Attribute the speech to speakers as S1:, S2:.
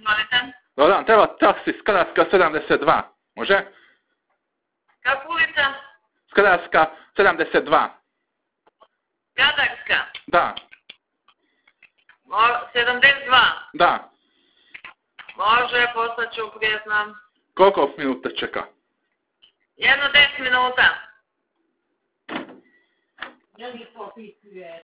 S1: Izvolite.
S2: Dobar dan, treba taksi Skadarska 72. Može?
S1: Kako ulica?
S2: Skadarska 72.
S1: Skadarska.
S2: Da,
S1: 72.
S2: da.
S1: Može, poslaću prijetno.
S2: Koliko minuta čeka?
S1: Jedno 10 minuta.